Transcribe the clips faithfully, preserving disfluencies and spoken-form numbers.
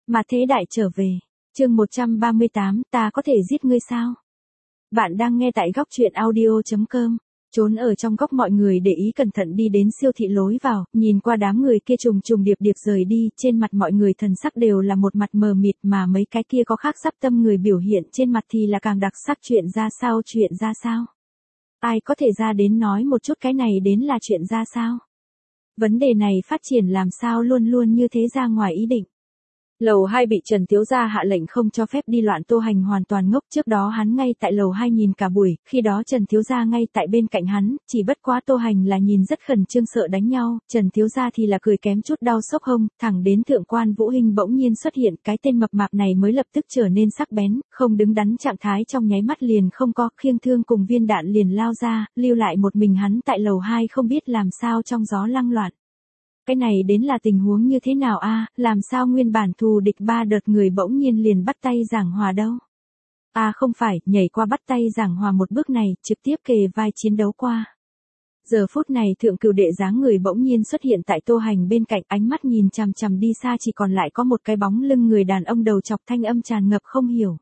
Mà thế đại trở về. Chương một trăm ba mươi tám, ta có thể giết ngươi sao? Bạn đang nghe tại góc truyện audio chấm com. Trốn ở trong góc mọi người để ý cẩn thận đi đến siêu thị lối vào, nhìn qua đám người kia trùng trùng điệp điệp rời đi, trên mặt mọi người thần sắc đều là một mặt mờ mịt, mà mấy cái kia có khác sắp tâm người biểu hiện trên mặt thì là càng đặc sắc. Chuyện ra sao, chuyện ra sao? Ai có thể ra đến nói một chút cái này đến là chuyện ra sao? Vấn đề này phát triển làm sao luôn luôn như thế ra ngoài ý định. Lầu hai bị Trần thiếu gia hạ lệnh không cho phép đi loạn, Tô Hành hoàn toàn ngốc. Trước đó hắn ngay tại lầu hai nhìn cả buổi, khi đó Trần thiếu gia ngay tại bên cạnh hắn, chỉ bất quá Tô Hành là nhìn rất khẩn trương sợ đánh nhau, Trần thiếu gia thì là cười kém chút đau xốc hông, thẳng đến thượng quan Vũ Hinh bỗng nhiên xuất hiện, cái tên mập mạp này mới lập tức trở nên sắc bén, không đứng đắn trạng thái trong nháy mắt liền không có, khiêng thương cùng viên đạn liền lao ra, lưu lại một mình hắn tại lầu hai không biết làm sao trong gió lăng loạn. Cái này đến là tình huống như thế nào a? Làm sao nguyên bản thù địch ba đợt người bỗng nhiên liền bắt tay giảng hòa đâu? À không phải, nhảy qua bắt tay giảng hòa một bước này, trực tiếp kề vai chiến đấu qua. Giờ phút này thượng cửu đệ dáng người bỗng nhiên xuất hiện tại Tô Hành bên cạnh, ánh mắt nhìn chằm chằm đi xa, chỉ còn lại có một cái bóng lưng người đàn ông đầu chọc, thanh âm tràn ngập không hiểu.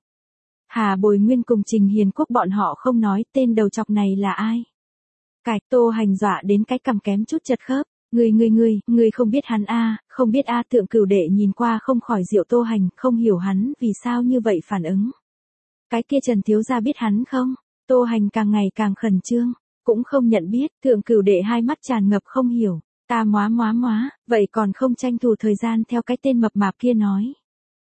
Hà Bồi Nguyên cùng Trình Hiền Quốc bọn họ không nói tên đầu chọc này là ai. Cạch, Tô Hành dọa đến cái cằm kém chút chật khớp. Ngươi ngươi ngươi, ngươi không biết hắn a, không biết a, thượng cửu đệ nhìn qua không khỏi diệu Tô Hành, không hiểu hắn vì sao như vậy phản ứng. Cái kia Trần thiếu gia biết hắn không? Tô Hành càng ngày càng khẩn trương, cũng không nhận biết, thượng cửu đệ hai mắt tràn ngập không hiểu, ta móa móa móa, vậy còn không tranh thủ thời gian theo cái tên mập mạp kia nói.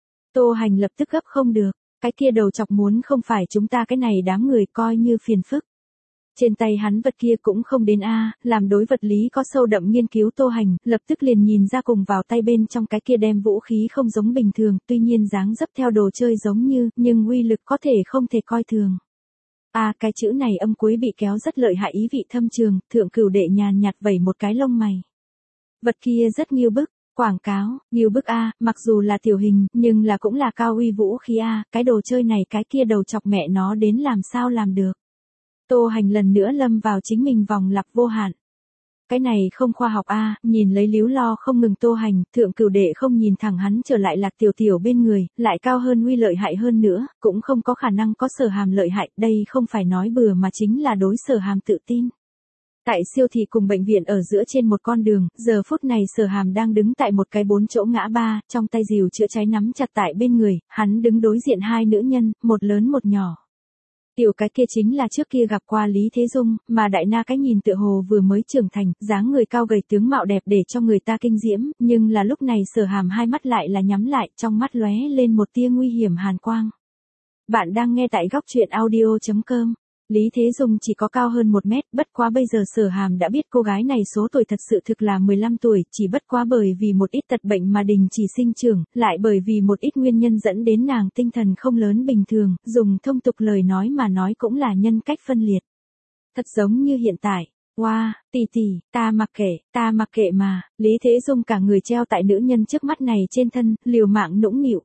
Tô Hành lập tức gấp không được, cái kia đầu chọc muốn không phải chúng ta cái này đám người coi như phiền phức. Trên tay hắn vật kia cũng không đến a, làm đối vật lý có sâu đậm nghiên cứu Tô Hành, lập tức liền nhìn ra cùng vào tay bên trong cái kia đem vũ khí không giống bình thường, tuy nhiên dáng dấp theo đồ chơi giống như, nhưng uy lực có thể không thể coi thường. A, cái chữ này âm cuối bị kéo rất lợi hại, ý vị thâm trường, thượng cửu đệ nhàn nhạt vẩy một cái lông mày. Vật kia rất nghiêu bức, quảng cáo, nghiêu bức a, mặc dù là tiểu hình, nhưng là cũng là cao uy vũ khí a, cái đồ chơi này cái kia đầu chọc mẹ nó đến làm sao làm được. Tô Hành lần nữa lâm vào chính mình vòng lặp vô hạn. Cái này không khoa học a, nhìn lấy líu lo không ngừng Tô Hành, thượng cửu đệ không nhìn thẳng hắn trở lại Lạc Tiểu Tiểu bên người, lại cao hơn uy lợi hại hơn nữa, cũng không có khả năng có Sở Hàm lợi hại, đây không phải nói bừa mà chính là đối Sở Hàm tự tin. Tại siêu thị cùng bệnh viện ở giữa trên một con đường, giờ phút này Sở Hàm đang đứng tại một cái bốn chỗ ngã ba, trong tay rìu chữa cháy nắm chặt tại bên người, hắn đứng đối diện hai nữ nhân, một lớn một nhỏ. Tiểu cái kia chính là trước kia gặp qua Lý Thế Dung, mà đại na cái nhìn tựa hồ vừa mới trưởng thành, dáng người cao gầy tướng mạo đẹp để cho người ta kinh diễm, nhưng là lúc này Sở Hàm hai mắt lại là nhắm lại, trong mắt lóe lên một tia nguy hiểm hàn quang. Bạn đang nghe tại góc truyện audio chấm com. Lý Thế Dung chỉ có cao hơn một mét, bất quá bây giờ Sở Hàm đã biết cô gái này số tuổi thật sự thực là mười lăm tuổi, chỉ bất quá bởi vì một ít tật bệnh mà đình chỉ sinh trưởng, lại bởi vì một ít nguyên nhân dẫn đến nàng tinh thần không lớn bình thường, dùng thông tục lời nói mà nói cũng là nhân cách phân liệt. Thật giống như hiện tại. Wow, tỷ tỷ, ta mặc kệ, ta mặc kệ mà, Lý Thế Dung cả người treo tại nữ nhân trước mắt này trên thân, liều mạng nũng nịu.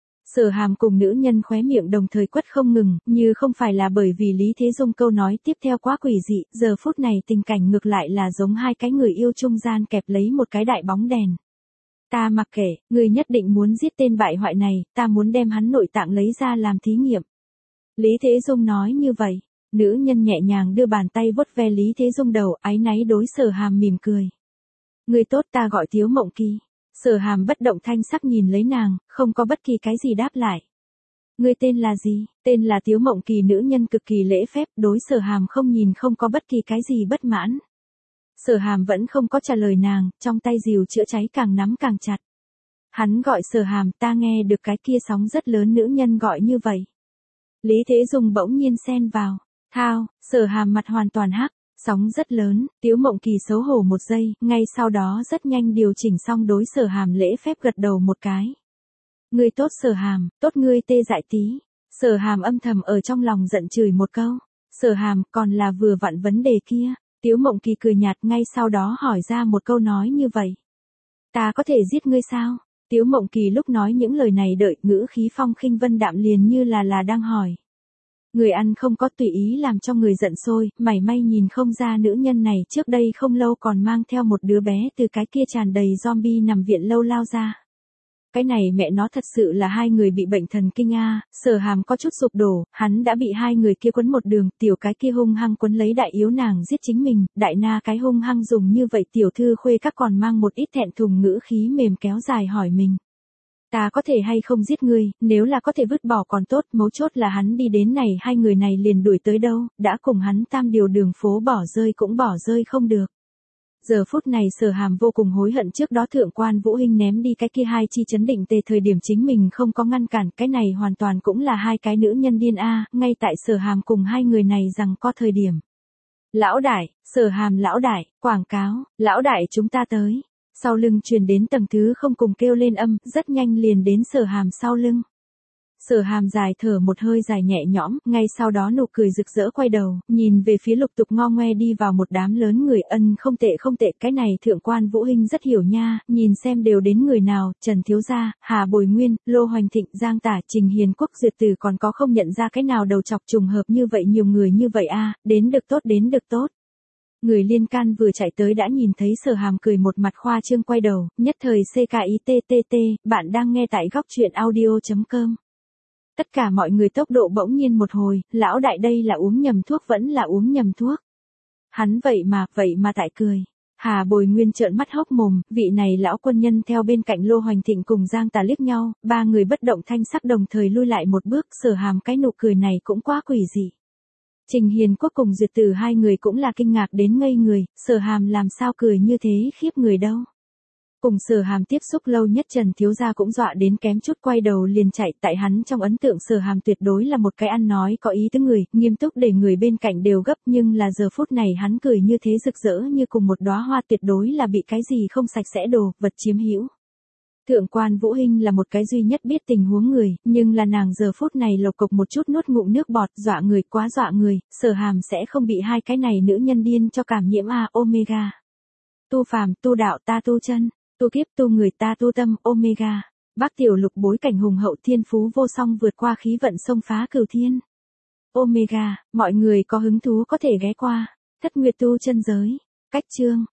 Sở Hàm cùng nữ nhân khóe miệng đồng thời quất không ngừng, như không phải là bởi vì Lý Thế Dung câu nói tiếp theo quá quỷ dị, giờ phút này tình cảnh ngược lại là giống hai cái người yêu trung gian kẹp lấy một cái đại bóng đèn. Ta mặc kệ, người nhất định muốn giết tên bại hoại này, ta muốn đem hắn nội tạng lấy ra làm thí nghiệm. Lý Thế Dung nói như vậy, nữ nhân nhẹ nhàng đưa bàn tay vuốt ve Lý Thế Dung đầu, áy náy đối Sở Hàm mỉm cười. Người tốt, ta gọi Tiếu Mộng Kỳ. Sở Hàm bất động thanh sắc nhìn lấy nàng, không có bất kỳ cái gì đáp lại. Ngươi tên là gì? Tên là Tiếu Mộng Kỳ, nữ nhân cực kỳ lễ phép, đối Sở Hàm không nhìn không có bất kỳ cái gì bất mãn. Sở Hàm vẫn không có trả lời nàng, trong tay rìu chữa cháy càng nắm càng chặt. Hắn gọi Sở Hàm, ta nghe được cái kia sóng rất lớn nữ nhân gọi như vậy. Lý Thế Dung bỗng nhiên xen vào. Thao, Sở Hàm mặt hoàn toàn hắc. Sóng rất lớn, Tiếu Mộng Kỳ xấu hổ một giây, ngay sau đó rất nhanh điều chỉnh xong đối Sở Hàm lễ phép gật đầu một cái. Ngươi tốt Sở Hàm, tốt ngươi tê dại tí. Sở Hàm âm thầm ở trong lòng giận chửi một câu. Sở Hàm, còn là vừa vặn vấn đề kia. Tiếu Mộng Kỳ cười nhạt, ngay sau đó hỏi ra một câu nói như vậy. Ta có thể giết ngươi sao? Tiếu Mộng Kỳ lúc nói những lời này đợi ngữ khí phong khinh vân đạm liền như là là đang hỏi. Người ăn không có tùy ý làm cho người giận sôi, mảy may nhìn không ra nữ nhân này trước đây không lâu còn mang theo một đứa bé từ cái kia tràn đầy zombie nằm viện lâu lao ra. cái này mẹ nó thật sự là hai người bị bệnh thần kinh a. Sở Hàm có chút sụp đổ, hắn đã bị hai người kia quấn một đường, tiểu cái kia hung hăng quấn lấy đại yếu nàng giết chính mình, đại na cái hung hăng dùng như vậy tiểu thư khuê các còn mang một ít thẹn thùng ngữ khí mềm kéo dài hỏi mình. Ta có thể hay không giết ngươi, nếu là có thể vứt bỏ còn tốt, mấu chốt là hắn đi đến này hai người này liền đuổi tới đâu, đã cùng hắn tam điều đường phố bỏ rơi cũng bỏ rơi không được. Giờ phút này Sở Hàm vô cùng hối hận trước đó thượng quan Vũ Hinh ném đi cái kia hai chi chấn định tề thời điểm chính mình không có ngăn cản, cái này hoàn toàn cũng là hai cái nữ nhân điên a, ngay tại Sở Hàm cùng hai người này rằng có thời điểm. Lão đại, Sở Hàm lão đại, quảng cáo, lão đại chúng ta tới. Sau lưng truyền đến tầng thứ không cùng kêu lên âm, rất nhanh liền đến Sở Hàm sau lưng. Sở Hàm dài thở một hơi dài nhẹ nhõm, ngay sau đó nụ cười rực rỡ quay đầu, nhìn về phía lục tục ngo ngoe đi vào một đám lớn người. Ân không tệ không tệ, cái này thượng quan Vũ Hinh rất hiểu nha, nhìn xem đều đến người nào, Trần Thiếu Gia, Hà Bồi Nguyên, Lô Hoành Thịnh, Giang Tả, Trình Hiền Quốc, Duyệt Tử còn có không nhận ra cái nào đầu chọc trùng hợp như vậy nhiều người như vậy a, đến được tốt đến được tốt. Người liên can vừa chạy tới đã nhìn thấy Sở Hàm cười một mặt khoa trương quay đầu, nhất thời xê ca i tê tê tê, bạn đang nghe tại góc truyện audio chấm com. Tất cả mọi người tốc độ bỗng nhiên một hồi, lão đại đây là uống nhầm thuốc vẫn là uống nhầm thuốc. Hắn vậy mà, vậy mà tại cười. Hà Bồi Nguyên trợn mắt hốc mồm, vị này lão quân nhân theo bên cạnh Lô Hoành Thịnh cùng Giang Tà liếc nhau, ba người bất động thanh sắc đồng thời lui lại một bước, Sở Hàm cái nụ cười này cũng quá quỷ dị. Trình Hiền Quốc cùng Duyệt Tử hai người cũng là kinh ngạc đến ngây người, Sở Hàm làm sao cười như thế khiếp người đâu. Cùng Sở Hàm tiếp xúc lâu nhất Trần Thiếu Gia cũng dọa đến kém chút quay đầu liền chạy, tại hắn trong ấn tượng Sở Hàm tuyệt đối là một cái ăn nói có ý tứ người, nghiêm túc để người bên cạnh đều gấp, nhưng là giờ phút này hắn cười như thế rực rỡ như cùng một đóa hoa, tuyệt đối là bị cái gì không sạch sẽ đồ, vật chiếm hữu. Thượng quan Vũ Hinh là một cái duy nhất biết tình huống người, nhưng là nàng giờ phút này lộc cộc một chút nuốt ngụm nước bọt, dọa người quá dọa người, Sở Hàm sẽ không bị hai cái này nữ nhân điên cho cảm nhiễm a. Omega. Tu phàm, tu đạo ta tu chân, tu kiếp tu người ta tu tâm. Omega. Bác tiểu lục bối cảnh hùng hậu thiên phú vô song vượt qua khí vận xông phá cửu thiên. Omega, mọi người có hứng thú có thể ghé qua. Thất Nguyệt tu chân giới. Cách chương.